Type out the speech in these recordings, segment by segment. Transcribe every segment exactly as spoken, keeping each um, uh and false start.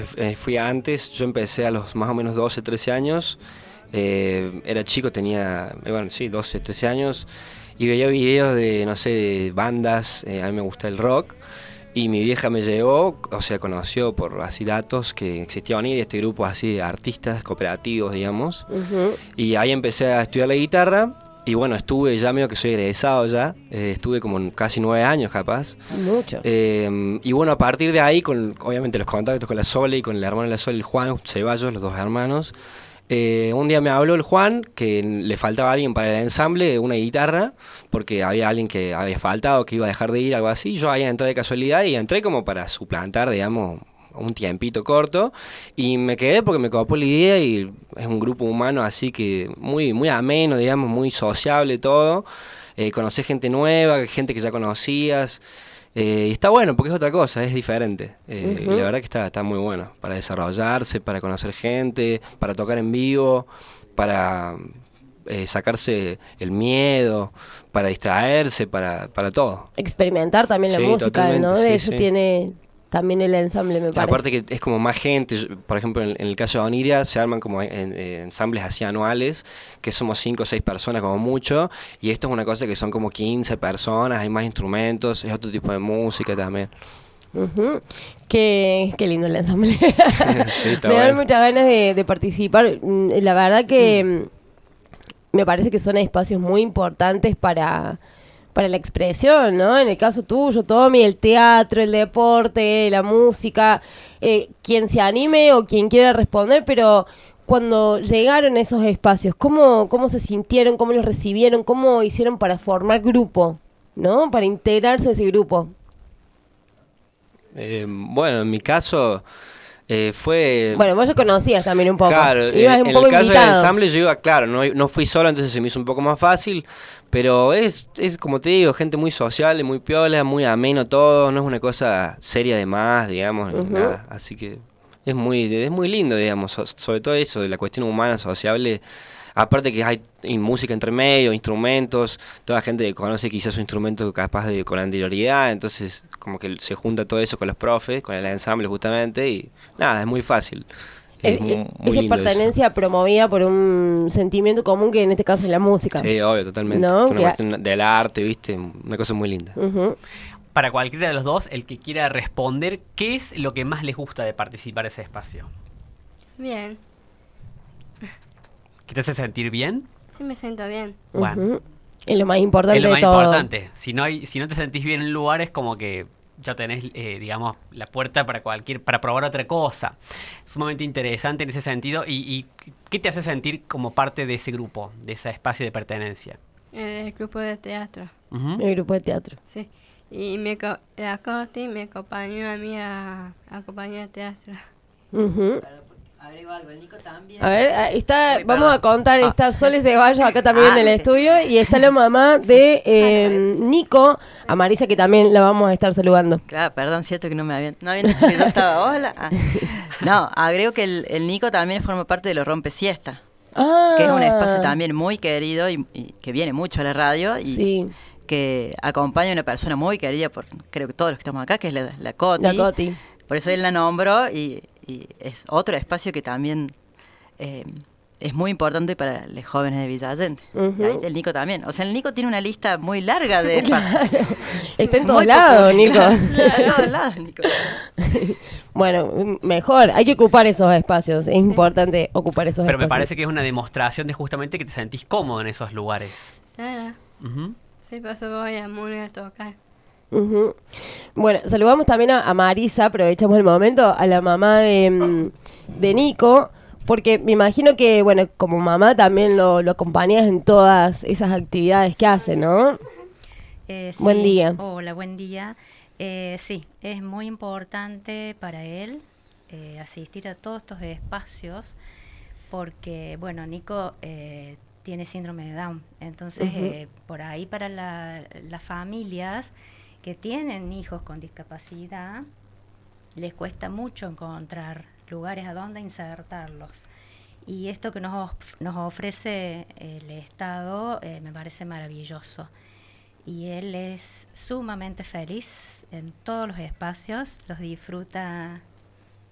Eh, fui antes, yo empecé a los más o menos doce, trece años. Eh, era chico, tenía, eh, bueno, sí, doce, trece años. Y veía videos de, no sé, de bandas. Eh, a mí me gusta el rock. Y mi vieja me llevó, o sea, conoció por así datos que existía ONIR, este grupo así de artistas cooperativos, digamos. Ujú. Y ahí empecé a estudiar la guitarra. Y bueno, estuve ya medio que soy egresado ya. Eh, estuve como en casi nueve años capaz. Mucho. Eh, y bueno, a partir de ahí, con obviamente los contactos con la Sole y con el hermano de la Sole, el Juan Ceballos, los dos hermanos. Eh, un día me habló el Juan que le faltaba alguien para el ensamble, una guitarra, porque había alguien que había faltado, que iba a dejar de ir, algo así. Yo ahí entré de casualidad y entré como para suplantar, digamos, un tiempito corto. Y me quedé porque me copó la idea y es un grupo humano así que muy, muy ameno, digamos, muy sociable todo. Eh, conocí gente nueva, gente que ya conocías. Eh, y está bueno porque es otra cosa, es diferente. Eh, y la Ujú. verdad que está, está muy bueno para desarrollarse, para conocer gente, para tocar en vivo, para eh, sacarse el miedo, para distraerse, para, para todo. Experimentar también la Sí, música, ¿no? totalmente, De sí, eso sí. tiene también el ensamble, me Aparte parece. que es como más gente, yo- por ejemplo en, en el caso de Oniria se arman como en- en ensambles así anuales, que somos cinco o seis personas como mucho, y esto es una cosa que son como quince personas, hay más instrumentos, es otro tipo de música también. Ujú. Qué, qué lindo el ensamble. Sí, está Me dan bueno. muchas ganas de, de participar. Mm, La verdad que mm, me parece que son espacios muy importantes para, para la expresión, ¿no? En el caso tuyo, Tommy, el teatro, el deporte, la música, eh, quien se anime o quien quiera responder, pero cuando llegaron a esos espacios, ¿cómo, cómo se sintieron, cómo los recibieron, cómo hicieron para formar grupo, ¿no? Para integrarse a ese grupo. Eh, bueno, en mi caso eh, fue. Bueno, vos ya conocías también un poco. Claro, Ibas eh, un en el poco caso del invitado. ensamble yo iba, claro, no, no fui solo, entonces se me hizo un poco más fácil, pero es, es como te digo, gente muy sociable, muy piola, muy ameno todo, no es una cosa seria de más, digamos, ni Ujú. nada, así que es muy, es muy lindo, digamos, so- sobre todo eso, de la cuestión humana, sociable, aparte que hay y música entre medio, instrumentos, toda la gente que conoce quizás su instrumento capaz de con anterioridad, entonces como que se junta todo eso con los profes, con el ensamble justamente, y nada, es muy fácil. Es Es- e- mu- muy esa lindo eso. pertenencia promovida por un sentimiento común que en este caso es la música, Sí, obvio, totalmente. Es ¿no? una Que, cuestión del arte, ¿viste? Una cosa muy linda. ujú. Para cualquiera de los dos, el que quiera responder, ¿qué es lo que más les gusta de participar en ese espacio? Bien, ¿Qué te hace sentir bien? sí me siento bien. Bueno, Ujú. Es lo más importante es lo de más todo. importante. Si no, hay, si no te sentís bien en un lugar, es como que ya tenés, eh, digamos, la puerta para cualquier, para probar otra cosa. Sumamente interesante en ese sentido. ¿Y, y qué te hace sentir como parte de ese grupo, de ese espacio de pertenencia? El grupo de teatro, Ujú. El grupo de teatro. sí. Y me, co- la Costi me acompañó a mí a, a acompañar al teatro. Ujú. Agrego algo, el Nico también. A ver, ahí está, Ay, vamos perdón. a contar, Ah. está Sole Ceballos acá también Ah, en el sí. estudio y está la mamá de eh, Nico, a Marisa, que también la vamos a estar saludando. Claro, perdón, cierto que no me habían, no habían dicho que yo estaba. Hola. Ah. No, agrego que el, el Nico también forma parte de los Rompe Siesta, Ah, que es un espacio también muy querido y, y que viene mucho a la radio y Sí, que acompaña a una persona muy querida por, creo que todos los que estamos acá, que es la, la Coti. la Coti. Por eso él la nombró y, y es otro espacio que también eh, es muy importante para los jóvenes de Villa Allende. Ujú. Y ahí el Nico también. O sea, el Nico tiene una lista muy larga de espacios. Está en Muy todos lados, Nico. popular. Está en todos lados, Nico. Bueno, m- mejor, hay que ocupar esos espacios, es importante ocupar esos Pero me espacios. parece que es una demostración de justamente que te sentís cómodo en esos lugares. Claro, Ujú. sí, por eso voy a muy a tocar. Ujú. Bueno, saludamos también a, a Marisa, aprovechamos el momento, a la mamá de, mm, de Nico, porque me imagino que, bueno, como mamá también lo, lo acompañas en todas esas actividades que hace, ¿no? Eh, Buen sí. día. Hola, buen día. Eh, sí, es muy importante para él eh, asistir a todos estos espacios porque, bueno, Nico eh, tiene síndrome de Down. Entonces, Ujú. eh, por ahí para la- las familias que tienen hijos con discapacidad, les cuesta mucho encontrar lugares a donde insertarlos. Y esto que nos, of- nos ofrece el Estado eh, me parece maravilloso. Y él es sumamente feliz en todos los espacios, los disfruta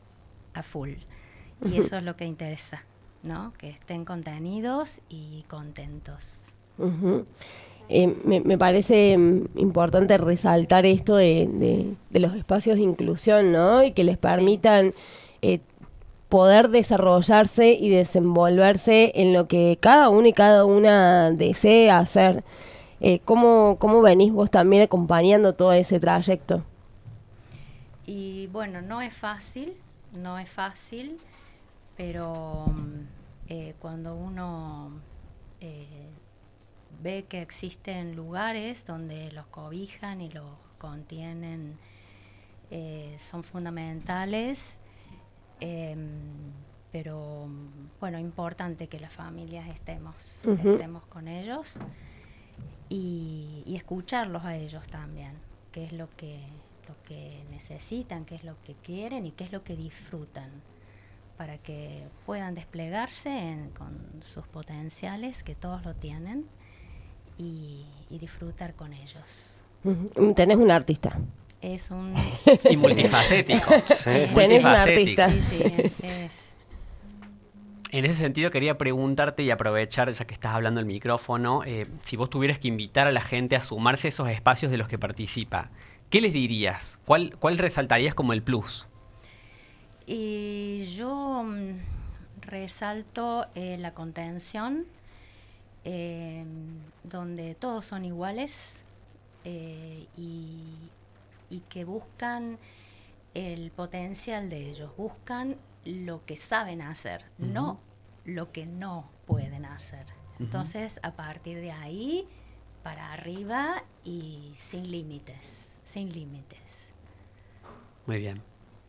a full. Y eso es lo que interesa, ¿no? Que estén contenidos y contentos. Uh-huh. Eh, me, me parece mm, importante resaltar esto de, de, de los espacios de inclusión, ¿no? Y que les permitan eh, poder desarrollarse y desenvolverse en lo que cada uno y cada una desee hacer. Eh, ¿cómo, ¿Cómo venís vos también acompañando todo ese trayecto? Y bueno, no es fácil, no es fácil, pero eh, cuando uno eh, ve que existen lugares donde los cobijan y los contienen, eh, son fundamentales, eh, pero bueno, importante que las familias estemos, uh-huh. estemos con ellos y, y escucharlos a ellos también, qué es lo que, lo que necesitan, qué es lo que quieren y qué es lo que disfrutan, para que puedan desplegarse en, con sus potenciales, que todos lo tienen, y, y disfrutar con ellos. Uh-huh. Tenés un artista. Es un... Y multifacético. Sí. Tenés un artista. Sí, sí, es, es. En ese sentido quería preguntarte y aprovechar, ya que estás hablando el micrófono, eh, si vos tuvieras que invitar a la gente a sumarse a esos espacios de los que participa, ¿qué les dirías? ¿Cuál, cuál resaltarías como el plus? Y yo mm, resalto eh, la contención, eh, donde todos son iguales eh, y, y que buscan el potencial de ellos, buscan lo que saben hacer, uh-huh. no lo que no pueden hacer. Uh-huh. Entonces, a partir de ahí, para arriba y sin límites, sin límites. Muy bien.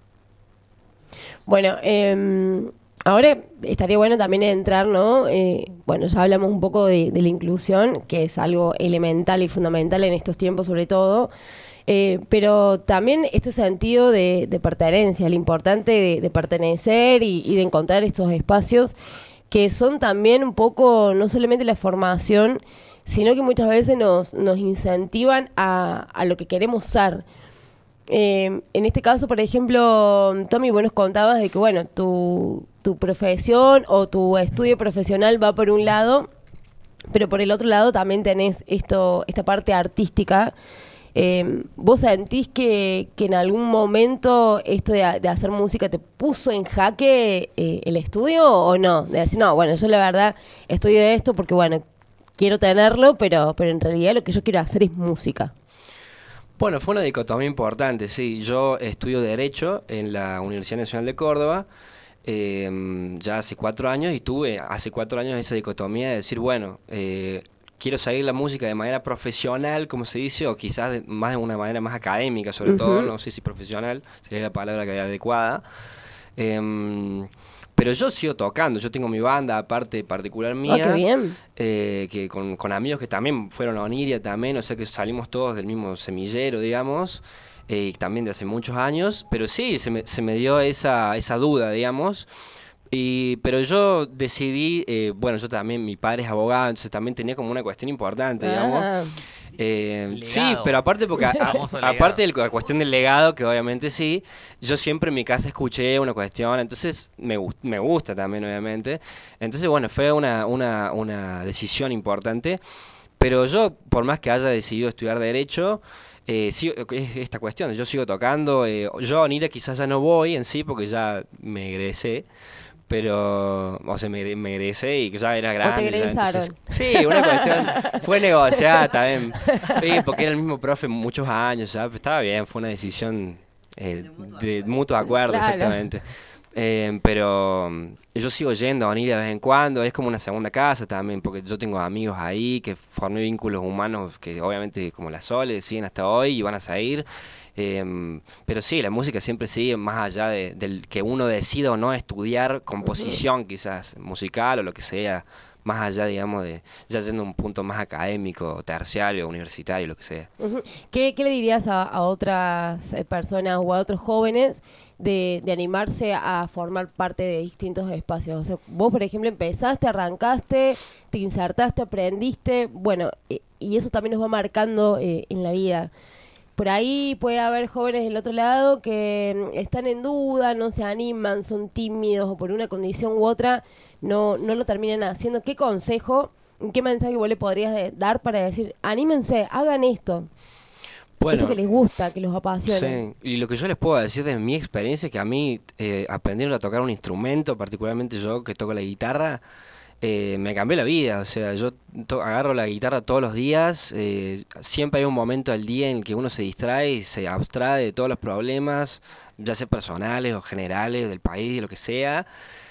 Bueno, eh, ahora estaría bueno también entrar, ¿no? Eh, bueno, ya hablamos un poco de, de la inclusión, que es algo elemental y fundamental en estos tiempos sobre todo, eh, pero también este sentido de, de pertenencia, lo importante de, de pertenecer y, y de encontrar estos espacios que son también un poco, no solamente la formación, sino que muchas veces nos, nos incentivan a, a lo que queremos ser. Eh, en este caso, por ejemplo, Tommy, vos nos contabas de que, bueno, tu, tu profesión o tu estudio profesional va por un lado, pero por el otro lado también tenés esto, esta parte artística. Eh, ¿Vos sentís que, que en algún momento esto de, de hacer música te puso en jaque eh, el estudio o no? De decir, no, bueno, yo la verdad estudio esto porque, bueno, quiero tenerlo, pero, pero en realidad lo que yo quiero hacer es música. Bueno, fue una dicotomía importante, sí. Yo estudio Derecho en la Universidad Nacional de Córdoba eh, ya hace cuatro años y tuve hace cuatro años esa dicotomía de decir, bueno, eh, quiero seguir la música de manera profesional, como se dice, o quizás de, más de una manera más académica, sobre uh-huh. todo, no sé si profesional sería la palabra que adecuada. Eh, Pero yo sigo tocando, yo tengo mi banda aparte particular mía, oh, qué bien. Eh, que con, con amigos que también fueron a Oniria también, o sea que salimos todos del mismo semillero, digamos, eh, también de hace muchos años, pero sí, se me, se me dio esa, esa duda, digamos, y, pero yo decidí, eh, bueno, yo también, mi padre es abogado, entonces también tenía como una cuestión importante, digamos. Ah. Eh, sí, pero aparte porque a, a, Famoso aparte de la cuestión del legado, que obviamente sí, yo siempre en mi casa escuché una cuestión, entonces me, me gusta también obviamente, entonces bueno, fue una, una, una decisión importante, pero yo por más que haya decidido estudiar Derecho, eh, sí, es esta cuestión, yo sigo tocando, eh, yo a Oniria quizás ya no voy en sí porque ya me egresé, pero, o sea, me, me egresé y ya era grande. ¿O te egresaron? Ya, entonces, sí, una cuestión, fue negociada también, sí, porque era el mismo profe muchos años, ya, estaba bien, fue una decisión eh, de, mutuo de mutuo acuerdo, claro. Exactamente. Eh, pero yo sigo yendo a Oniria de vez en cuando, es como una segunda casa también, porque yo tengo amigos ahí que formé vínculos humanos que obviamente como la Sole siguen hasta hoy y van a seguir. Eh, pero sí, la música siempre sigue más allá de, del que uno decida o no estudiar composición, uh-huh. quizás musical o lo que sea, más allá, digamos, de ya yendo a un punto más académico, terciario, universitario, lo que sea. Uh-huh. ¿Qué, ¿Qué le dirías a, a otras personas o a otros jóvenes de, de animarse a formar parte de distintos espacios? O sea, vos, por ejemplo, empezaste, arrancaste, te insertaste, aprendiste, bueno, eh, y eso también nos va marcando eh, en la vida. por ahí puede haber jóvenes del otro lado que están en duda, no se animan, son tímidos o por una condición u otra no, no lo terminan haciendo. ¿Qué consejo, qué mensaje vos le podrías de- dar para decir, anímense, hagan esto? Bueno, Esto que les gusta, que los apasiona. sí, y lo que yo les puedo decir de mi experiencia es que a mí eh, aprendiendo a tocar un instrumento, particularmente yo que toco la guitarra, eh, me cambió la vida. O sea, yo to- agarro la guitarra todos los días, eh, siempre hay un momento del día en el que uno se distrae y se abstrae de todos los problemas, ya sea personales o generales, del país, de lo que sea.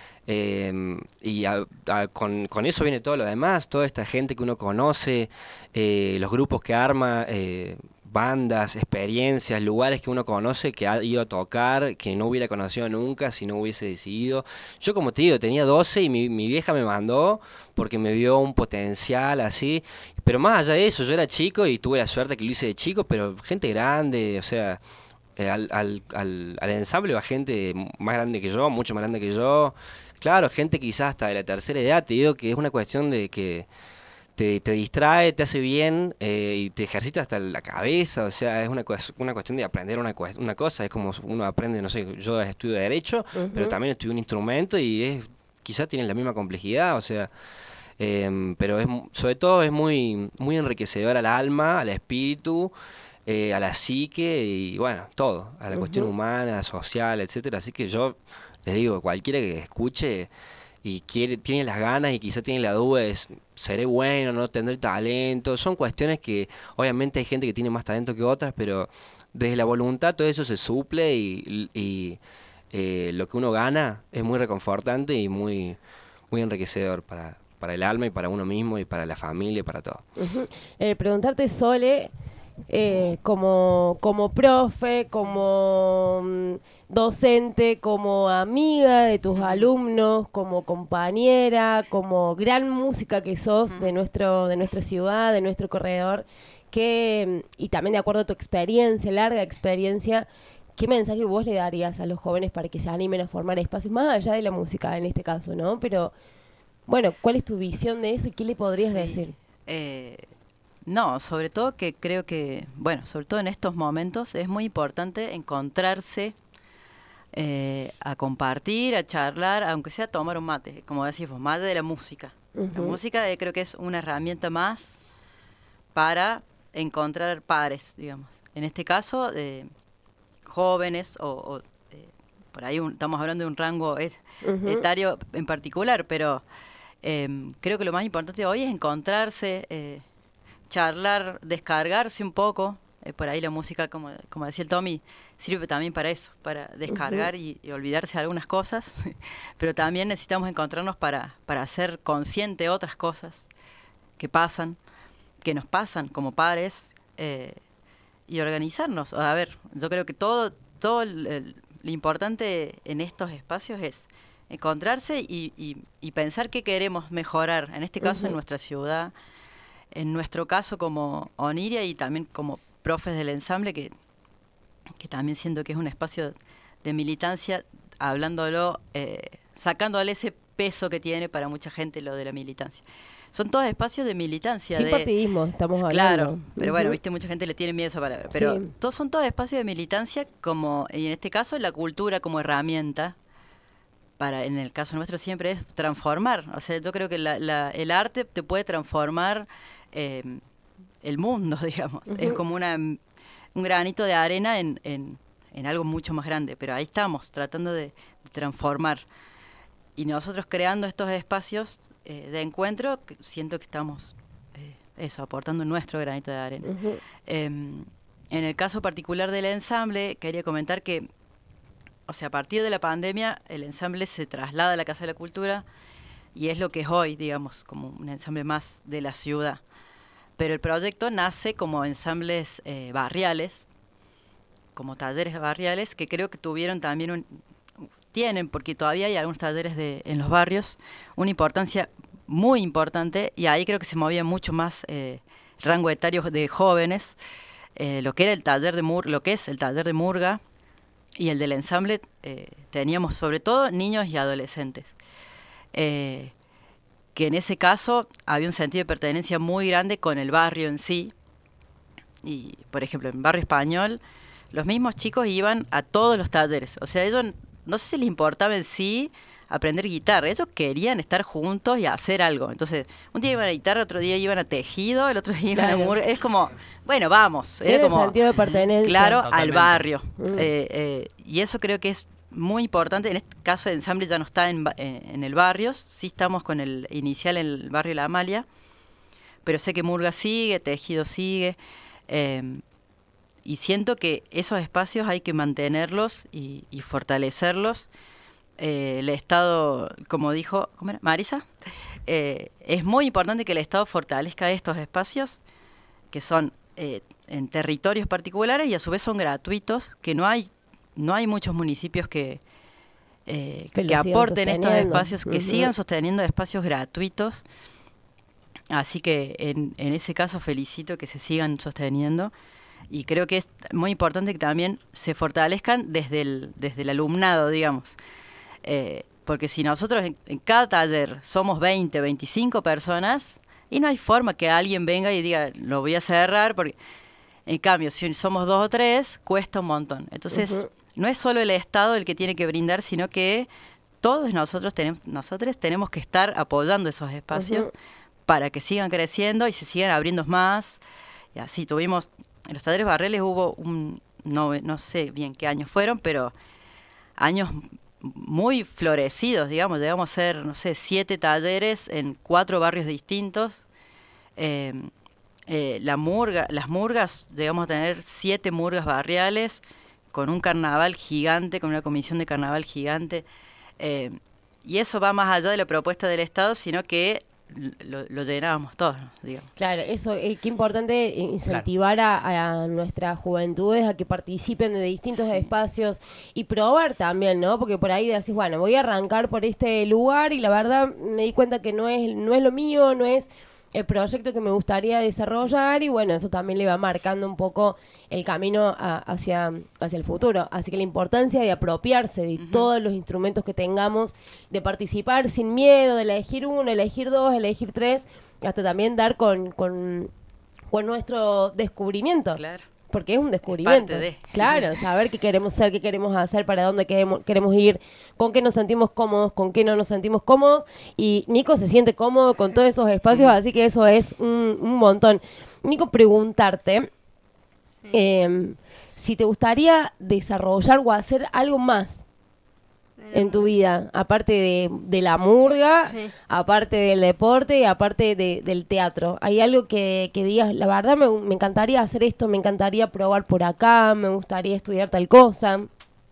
Eh, y a- a- con, con eso viene todo lo demás, toda esta gente que uno conoce, eh, los grupos que arma, eh, bandas, experiencias, lugares que uno conoce, que ha ido a tocar, que no hubiera conocido nunca si no hubiese decidido. Yo, como te digo, tenía doce y mi, mi vieja me mandó porque me vio un potencial así. Pero más allá de eso, yo era chico y tuve la suerte que lo hice de chico, pero gente grande, o sea, eh, al, al, al, al ensamble va gente más grande que yo, mucho más grande que yo. Claro, gente quizás hasta de la tercera edad, te digo que es una cuestión de que te, te distrae, te hace bien eh, y te ejercita hasta la cabeza, o sea, es una, cues- una cuestión de aprender una, cues- una cosa, es como uno aprende, no sé, yo estudio Derecho, pero Ujú. también estudio un instrumento y es quizás tienen la misma complejidad, o sea, em, pero es mu- sobre todo es muy, muy enriquecedor al alma, al espíritu, eh, a la psique y bueno, todo, a la cuestión Ujú. humana, social, etcétera. Así que yo les digo, cualquiera que escuche y quiere, tiene las ganas y quizá tiene la duda es, ¿seré bueno, no tendré talento? Son cuestiones que obviamente hay gente que tiene más talento que otras, pero desde la voluntad todo eso se suple y, y, eh, lo que uno gana es muy reconfortante y muy, muy enriquecedor para, para el alma y para uno mismo y para la familia y para todo. Ujú. Eh, preguntarte, Sole, eh, como, como profe, como mm, docente, como amiga de tus alumnos, como compañera, como gran música que sos de nuestro, de nuestra ciudad, de nuestro corredor, que, mm, y también de acuerdo a tu experiencia, larga experiencia, ¿qué mensaje vos le darías a los jóvenes para que se animen a formar espacios más allá de la música en este caso, ¿no? Pero bueno, ¿cuál es tu visión de eso y qué le podrías Sí. decir? Eh, no, sobre todo que creo que, bueno, sobre todo en estos momentos es muy importante encontrarse, eh, a compartir, a charlar, aunque sea tomar un mate, como decís vos, mate de la música. La Ujú. música eh, creo que es una herramienta más para encontrar pares, digamos. En este caso, eh, jóvenes o, o, eh, por ahí un- estamos hablando de un rango et- Ujú. etario en particular, pero em, creo que lo más importante hoy es encontrarse, eh, charlar, descargarse un poco. Eh, por ahí la música, como, como decía el Tommy, sirve también para eso, para descargar y, y olvidarse de algunas cosas, pero también necesitamos encontrarnos para, para hacer consciente otras cosas que pasan, que nos pasan como pares, eh, y organizarnos. A ver, yo creo que todo, todo el- el- lo importante en estos espacios es encontrarse y, y- y pensar qué queremos mejorar, en este caso en Ujú. nuestra ciudad, en nuestro caso como Oniria y también como profes del ensamble, que, que también siento que es un espacio de militancia, hablándolo, eh, sacándole ese peso que tiene para mucha gente lo de la militancia. Son todos espacios de militancia. Sin de, partidismo, estamos hablando. Claro, pero bueno, Ujú. viste, mucha gente le tiene miedo a esa palabra. Pero Sí. todos son todos espacios de militancia, como, y en este caso la cultura como herramienta, para, en el caso nuestro siempre es transformar. O sea, yo creo que la- la- el arte te puede transformar, eh, el mundo, digamos. Es Ujú. como una, un granito de arena en, en, en algo mucho más grande, pero ahí estamos, tratando de, de transformar. Y nosotros creando estos espacios, eh, de encuentro, que siento que estamos, eh, eso, aportando nuestro granito de arena. Ujú. Em, en el caso particular del ensamble, quería comentar que, o sea, a partir de la pandemia, el ensamble se traslada a la Casa de la Cultura y es lo que es hoy, digamos, como un ensamble más de la ciudad. Pero el proyecto nace como ensambles, eh, barriales, como talleres barriales, que creo que tuvieron también un, tienen, porque todavía hay algunos talleres de, en los barrios, una importancia muy importante, y ahí creo que se movía mucho más, eh, el rango etario de jóvenes, eh, lo que era el taller de mur, lo que es el taller de murga y el del ensamble, eh, teníamos sobre todo niños y adolescentes, eh, que en ese caso había un sentido de pertenencia muy grande con el barrio en sí, y, por ejemplo, en Barrio Español, los mismos chicos iban a todos los talleres. O sea, ellos no sé si les importaba en sí aprender guitarra, ellos querían estar juntos y hacer algo. Entonces, un día iban a guitarra, otro día iban a tejido, el otro día iban Claro. a murga. Es como, bueno, vamos. Tiene Era como, sentido de pertenencia. claro, al Totalmente. barrio. Mm. Eh, eh, y eso creo que es muy importante. En este caso, el ensamble ya no está en, ba- eh, en el barrio, sí estamos con el inicial en el barrio La Amalia, pero sé que murga sigue, tejido sigue. eh, y siento que esos espacios hay que mantenerlos y, y fortalecerlos. Eh, el Estado, como dijo, ¿cómo era? Marisa, eh, es muy importante que el Estado fortalezca estos espacios que son eh, en territorios particulares y a su vez son gratuitos, que no hay no hay muchos municipios que eh, Que que, lo sigan aporten estos sosteniendo. espacios, que Ujú. sigan sosteniendo espacios gratuitos. Así que en, en ese caso felicito que se sigan sosteniendo. Y creo que es muy importante que también se fortalezcan desde el, desde el alumnado, digamos. Eh, porque si nosotros en, en cada taller somos veinte, veinticinco personas, y no hay forma que alguien venga y diga, lo voy a cerrar, porque en cambio, si somos dos o tres, cuesta un montón. Entonces, Ujú. no es solo el Estado el que tiene que brindar, sino que todos nosotros tenemos, nosotros tenemos que estar apoyando esos espacios Ujú. para que sigan creciendo y se sigan abriendo más. Y así tuvimos, en los talleres barriales hubo un, no, no sé bien qué años fueron, pero años muy florecidos, digamos, llegamos a hacer, no sé, siete talleres en cuatro barrios distintos. Eh, eh, la murga, las murgas, llegamos a tener siete murgas barriales con un carnaval gigante, con una comisión de carnaval gigante. Eh, y eso va más allá de la propuesta del Estado, sino que lo, lo llenábamos todos, ¿no? digamos. Claro, eso, eh, qué importante incentivar a, a nuestras juventudes a que participen de distintos Sí. espacios y probar también, ¿no? Porque por ahí decís, bueno, voy a arrancar por este lugar y la verdad me di cuenta que no es, no es lo mío, no es el proyecto que me gustaría desarrollar y bueno, eso también le va marcando un poco el camino a- hacia, hacia el futuro. Así que la importancia de apropiarse de Ujú. todos los instrumentos que tengamos, de participar sin miedo, de elegir uno, elegir dos, elegir tres, hasta también dar con, con, con nuestro descubrimiento. Claro. Porque es un descubrimiento. parte de. Claro, saber qué queremos ser, qué queremos hacer, para dónde queremos, queremos ir, con qué nos sentimos cómodos, con qué no nos sentimos cómodos. Y Nico se siente cómodo con todos esos espacios, así que eso es un, un montón. Nico, preguntarte eh, si te gustaría desarrollar o hacer algo más en tu vida, aparte de, de la murga, Sí. aparte del deporte y aparte de- del teatro. ¿Hay algo que, que digas, la verdad me, me encantaría hacer esto, me encantaría probar por acá, me gustaría estudiar tal cosa?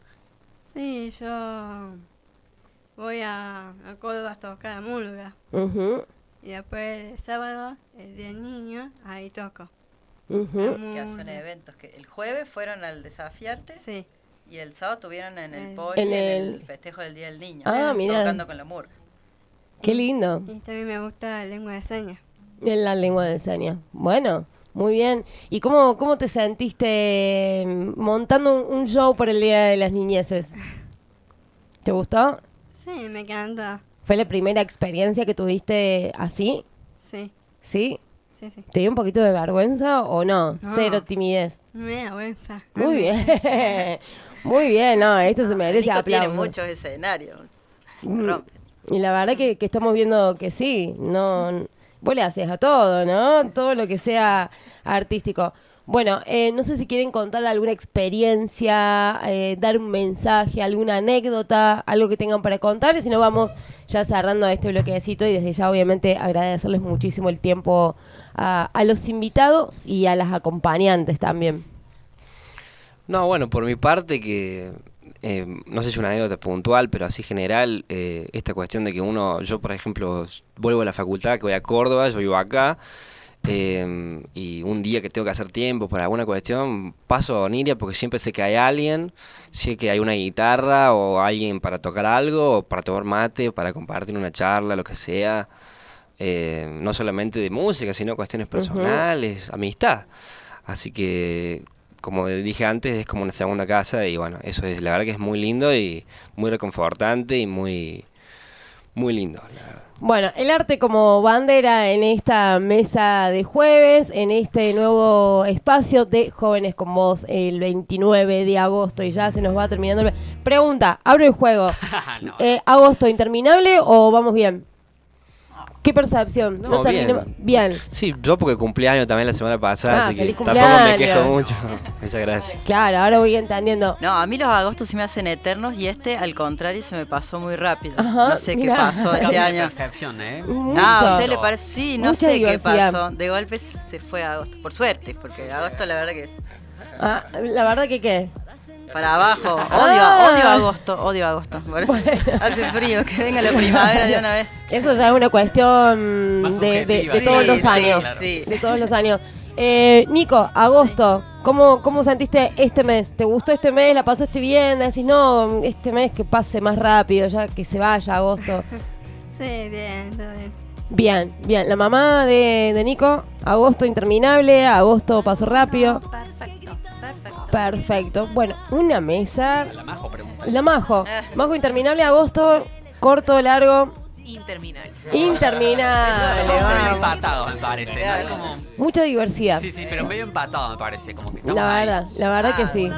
Sí, yo voy a, a Córdoba a tocar la murga. Ujú, Y después el sábado, el día del niño, ahí toco. ujú. La Que hacen murga. eventos que el jueves fueron al Desafiarte Sí. y el sábado estuvieron en el En Poli En en el- el festejo del Día del Niño, Ah, mira. tocando con la murga. Qué lindo. Y también me gusta la lengua de señas. En la lengua de señas. Bueno, muy bien. ¿Y cómo, cómo te sentiste mm, montando un, un show por el Día de las Niñeces? ¿Te gustó? Sí, me encanta. ¿Fue la primera experiencia que tuviste así? Sí, ¿Sí? sí, sí. ¿Te dio un poquito de vergüenza o no? No. Cero timidez. Me da vergüenza. Muy bien. Muy bien, no, esto se merece Nico tiene aplausos. muchos escenarios. Mm, Rompe. Y la verdad que, que estamos viendo que sí, no, vos le haces a todo, ¿no? Todo lo que sea artístico. Bueno, eh, no sé si quieren contar alguna experiencia, eh, dar un mensaje, alguna anécdota, algo que tengan para contar, y si no vamos ya cerrando este bloquecito y desde ya obviamente agradecerles muchísimo el tiempo a, a los invitados y a las acompañantes también. No, bueno, por mi parte que eh, no sé si es una anécdota puntual, pero así general, eh, esta cuestión de que uno, yo por ejemplo, s- vuelvo a la facultad, que voy a Córdoba, yo vivo acá, eh, y un día que tengo que hacer tiempo para alguna cuestión, paso a Oniria porque siempre sé que hay alguien, sé que hay una guitarra o alguien para tocar algo, o para tomar mate, o para compartir una charla, lo que sea, eh, no solamente de música, sino cuestiones personales, amistad. Así que, como dije antes, es como una segunda casa y bueno, eso es, la verdad que es muy lindo y muy reconfortante y muy, muy lindo, la verdad. Bueno, el arte como bandera en esta mesa de jueves, en este nuevo espacio de Jóvenes con Vos, el veintinueve de agosto, y ya se nos va terminando el... Pregunta, abro el juego. No. Eh, ¿Agosto interminable o vamos bien? ¿Qué percepción? No, terminemos- bien. bien. Sí, yo porque cumpleaños también la semana pasada, Ah, así que feliz tampoco me cumpleaños. quejo mucho. Muchas gracias. Claro, ahora voy entendiendo. No, a mí los agostos se me hacen eternos y este, al contrario, se me pasó muy rápido. Ajá, no sé mirá. qué pasó este Cambio de año. percepción, ¿eh? Mucho. Ah, ¿a usted le parece? Sí, no Mucha sé diversidad. qué pasó. De golpe se fue a agosto. Por suerte, porque agosto la verdad que es Ah, la verdad que qué. para abajo. Odio, Ah. odio agosto, odio agosto. Bueno, hace frío, que venga la primavera de una vez. Eso ya es una cuestión Más de, de- subjetiva. de todos Sí, los sí, años. sí. De todos los años. Eh, Nico, agosto, ¿cómo, ¿cómo sentiste este mes? ¿Te gustó este mes? ¿La pasaste bien? Decís, no, este mes que pase más rápido, ya que se vaya agosto. Sí, bien, todo bien. Bien, bien. La mamá de, de Nico, agosto interminable, agosto pasó rápido. Perfecto, perfecto. Perfecto. Bueno, una mesa. La Majo pregunta. La Majo. Eh. Majo interminable, agosto, corto, largo, Interminable. interminable. Estamos medio vamos. empatados, me parece. ¿no? Es como- Mucha diversidad. Sí, sí, pero medio empatados, me parece. Como que estamos La ahí. verdad, la verdad que sí.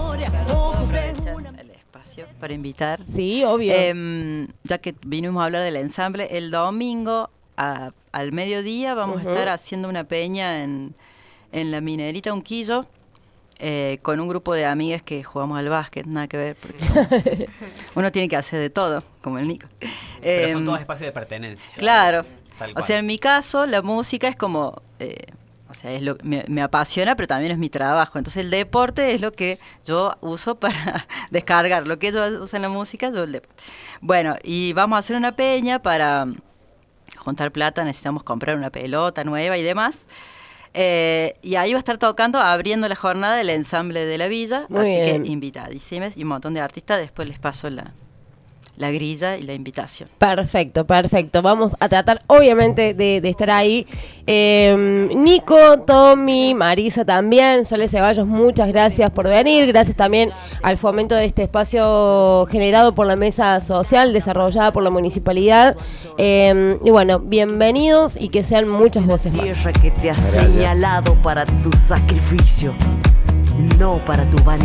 Aprovechar el espacio para invitar. Sí, obvio. Em, ya que vinimos a hablar del ensamble, el domingo a- al mediodía vamos Ujú. a estar haciendo una peña en, en la minerita Unquillo eh, con un grupo de amigas que jugamos al básquet, nada que ver, porque uno tiene que hacer de todo, como el Nico. Pero son Em, todos espacios de pertenencia. Claro. Tal O cual. sea, en mi caso, la música es como, eh, o sea, es lo me, me apasiona, pero también es mi trabajo. Entonces, el deporte es lo que yo uso para descargar. Lo que ellos usan la música, yo el deporte. Bueno, y vamos a hacer una peña para mm, juntar plata. Necesitamos comprar una pelota nueva y demás. Eh, y ahí va a estar tocando, abriendo la jornada del ensamble de la villa. Muy así bien. que invitadísimas y un montón de artistas. Después les paso la, la grilla y la invitación. Perfecto, perfecto. Vamos a tratar, obviamente, de, de estar ahí. Eh, Nico, Tommy, Marisa también, Sole Ceballos, muchas gracias por venir. Gracias también al fomento de este espacio generado por la Mesa Social, desarrollada por la Municipalidad. Eh, y bueno, bienvenidos y que sean muchas voces más. Tierra que te ha Gracias. señalado para tu sacrificio, no para tu vanidad.